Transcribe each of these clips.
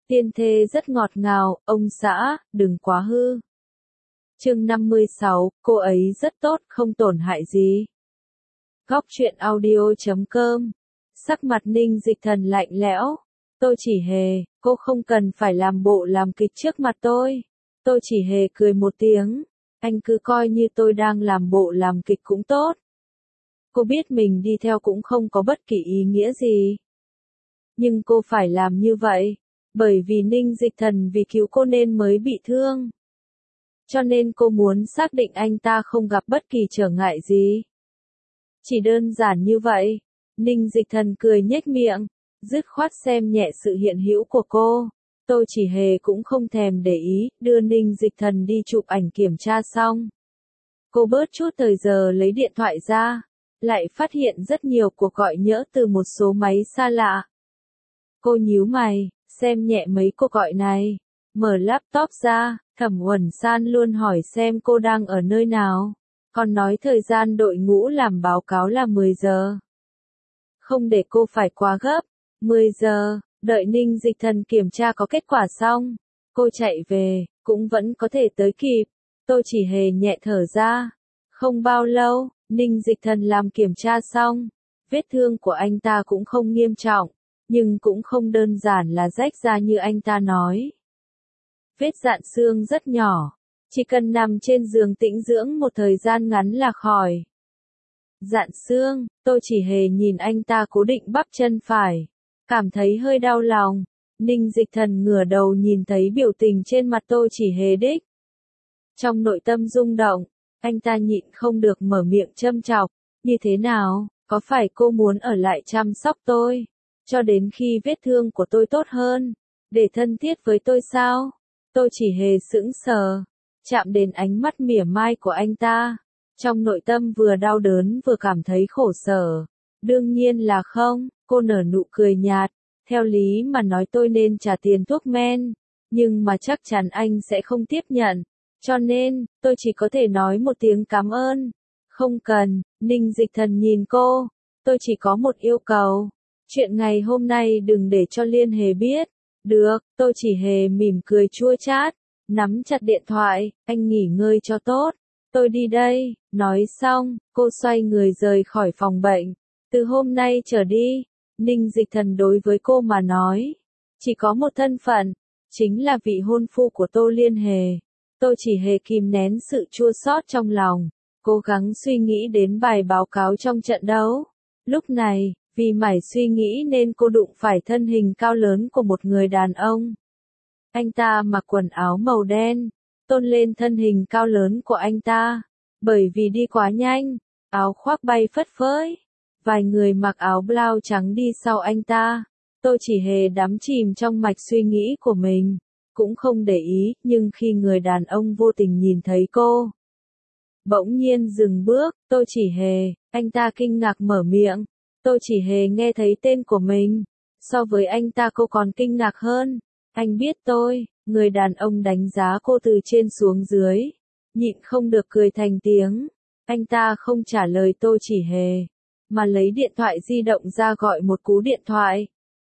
Tiên thê rất ngọt ngào, ông xã, đừng quá hư. Chương 56, cô ấy rất tốt, không tổn hại gì. Góc truyện audio.com. Sắc mặt Ninh Dịch Thần lạnh lẽo. Tôi chỉ hề, cô không cần phải làm bộ làm kịch trước mặt tôi. Tôi chỉ hề cười một tiếng. Anh cứ coi như tôi đang làm bộ làm kịch cũng tốt. Cô biết mình đi theo cũng không có bất kỳ ý nghĩa gì. Nhưng cô phải làm như vậy. Bởi vì Ninh Dịch Thần vì cứu cô nên mới bị thương. Cho nên cô muốn xác định anh ta không gặp bất kỳ trở ngại gì. Chỉ đơn giản như vậy. Ninh Dịch Thần cười nhếch miệng, dứt khoát xem nhẹ sự hiện hữu của cô. Tôi chỉ hề cũng không thèm để ý, đưa Ninh Dịch Thần đi chụp ảnh kiểm tra xong. Cô bớt chút thời giờ lấy điện thoại ra, lại phát hiện rất nhiều cuộc gọi nhỡ từ một số máy xa lạ. Cô nhíu mày, xem nhẹ mấy cuộc gọi này, mở laptop ra, Thẩm Uẩn San luôn hỏi xem cô đang ở nơi nào, còn nói thời gian đội ngũ làm báo cáo là 10 giờ. Không để cô phải quá gấp, 10 giờ, đợi Ninh Dịch Thần kiểm tra có kết quả xong, cô chạy về, cũng vẫn có thể tới kịp. Tôi chỉ hề nhẹ thở ra. Không bao lâu, Ninh Dịch Thần làm kiểm tra xong, vết thương của anh ta cũng không nghiêm trọng, nhưng cũng không đơn giản là rách ra như anh ta nói. Vết rạn xương rất nhỏ, chỉ cần nằm trên giường tĩnh dưỡng một thời gian ngắn là khỏi. Rạn xương, tôi chỉ hề nhìn anh ta cố định bắp chân phải, cảm thấy hơi đau lòng. Ninh Dịch Thần ngửa đầu nhìn thấy biểu tình trên mặt tôi chỉ hề đích. Trong nội tâm rung động, anh ta nhịn không được mở miệng châm chọc, như thế nào, có phải cô muốn ở lại chăm sóc tôi, cho đến khi vết thương của tôi tốt hơn, để thân thiết với tôi sao? Tôi chỉ hề sững sờ, chạm đến ánh mắt mỉa mai của anh ta, trong nội tâm vừa đau đớn vừa cảm thấy khổ sở. Đương nhiên là không, cô nở nụ cười nhạt, theo lý mà nói tôi nên trả tiền thuốc men, nhưng mà chắc chắn anh sẽ không tiếp nhận, cho nên, tôi chỉ có thể nói một tiếng cảm ơn. Không cần, Ninh Dịch Thần nhìn cô, tôi chỉ có một yêu cầu, chuyện ngày hôm nay đừng để cho Liên Hề biết. Được, tôi chỉ hề mỉm cười chua chát, nắm chặt điện thoại, anh nghỉ ngơi cho tốt, tôi đi đây. Nói xong, cô xoay người rời khỏi phòng bệnh. Từ hôm nay trở đi, Ninh Dịch Thần đối với cô mà nói, chỉ có một thân phận, chính là vị hôn phu của Tô Liên Hề. Tôi chỉ hề kìm nén sự chua xót trong lòng, cố gắng suy nghĩ đến bài báo cáo trong trận đấu. Lúc này, vì mải suy nghĩ nên cô đụng phải thân hình cao lớn của một người đàn ông. Anh ta mặc quần áo màu đen, tôn lên thân hình cao lớn của anh ta. Bởi vì đi quá nhanh, áo khoác bay phất phới. Vài người mặc áo blau trắng đi sau anh ta. Tôi chỉ hề đắm chìm trong mạch suy nghĩ của mình, cũng không để ý, nhưng khi người đàn ông vô tình nhìn thấy cô, bỗng nhiên dừng bước. Tôi chỉ hề, anh ta kinh ngạc mở miệng. Tôi chỉ hề nghe thấy tên của mình, so với anh ta cô còn kinh ngạc hơn. Anh biết tôi, người đàn ông đánh giá cô từ trên xuống dưới, nhịn không được cười thành tiếng. Anh ta không trả lời tôi chỉ hề, mà lấy điện thoại di động ra gọi một cú điện thoại.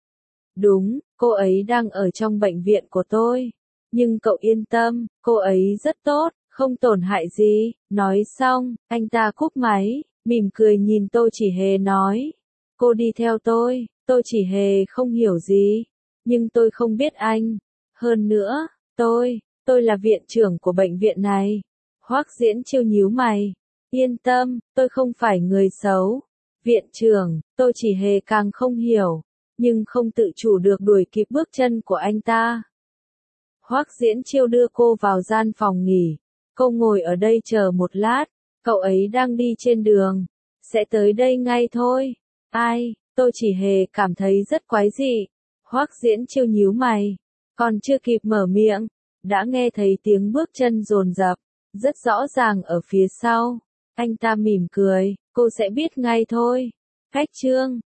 Đúng, cô ấy đang ở trong bệnh viện của tôi, nhưng cậu yên tâm, cô ấy rất tốt, không tổn hại gì. Nói xong, anh ta cúp máy, mỉm cười nhìn tôi chỉ hề nói. Cô đi theo tôi chỉ hề không hiểu gì, nhưng tôi không biết anh. Hơn nữa, tôi là viện trưởng của bệnh viện này. Hoắc Diễn Chiêu nhíu mày. Yên tâm, tôi không phải người xấu. Viện trưởng, tôi chỉ hề càng không hiểu, nhưng không tự chủ được đuổi kịp bước chân của anh ta. Hoắc Diễn Chiêu đưa cô vào gian phòng nghỉ. Cô ngồi ở đây chờ một lát, cậu ấy đang đi trên đường, sẽ tới đây ngay thôi. Ai, tôi chỉ hề cảm thấy rất quái dị. Hoắc Diễn Chiêu nhíu mày, còn chưa kịp mở miệng, đã nghe thấy tiếng bước chân dồn dập, rất rõ ràng ở phía sau. Anh ta mỉm cười, cô sẽ biết ngay thôi. Khách trương,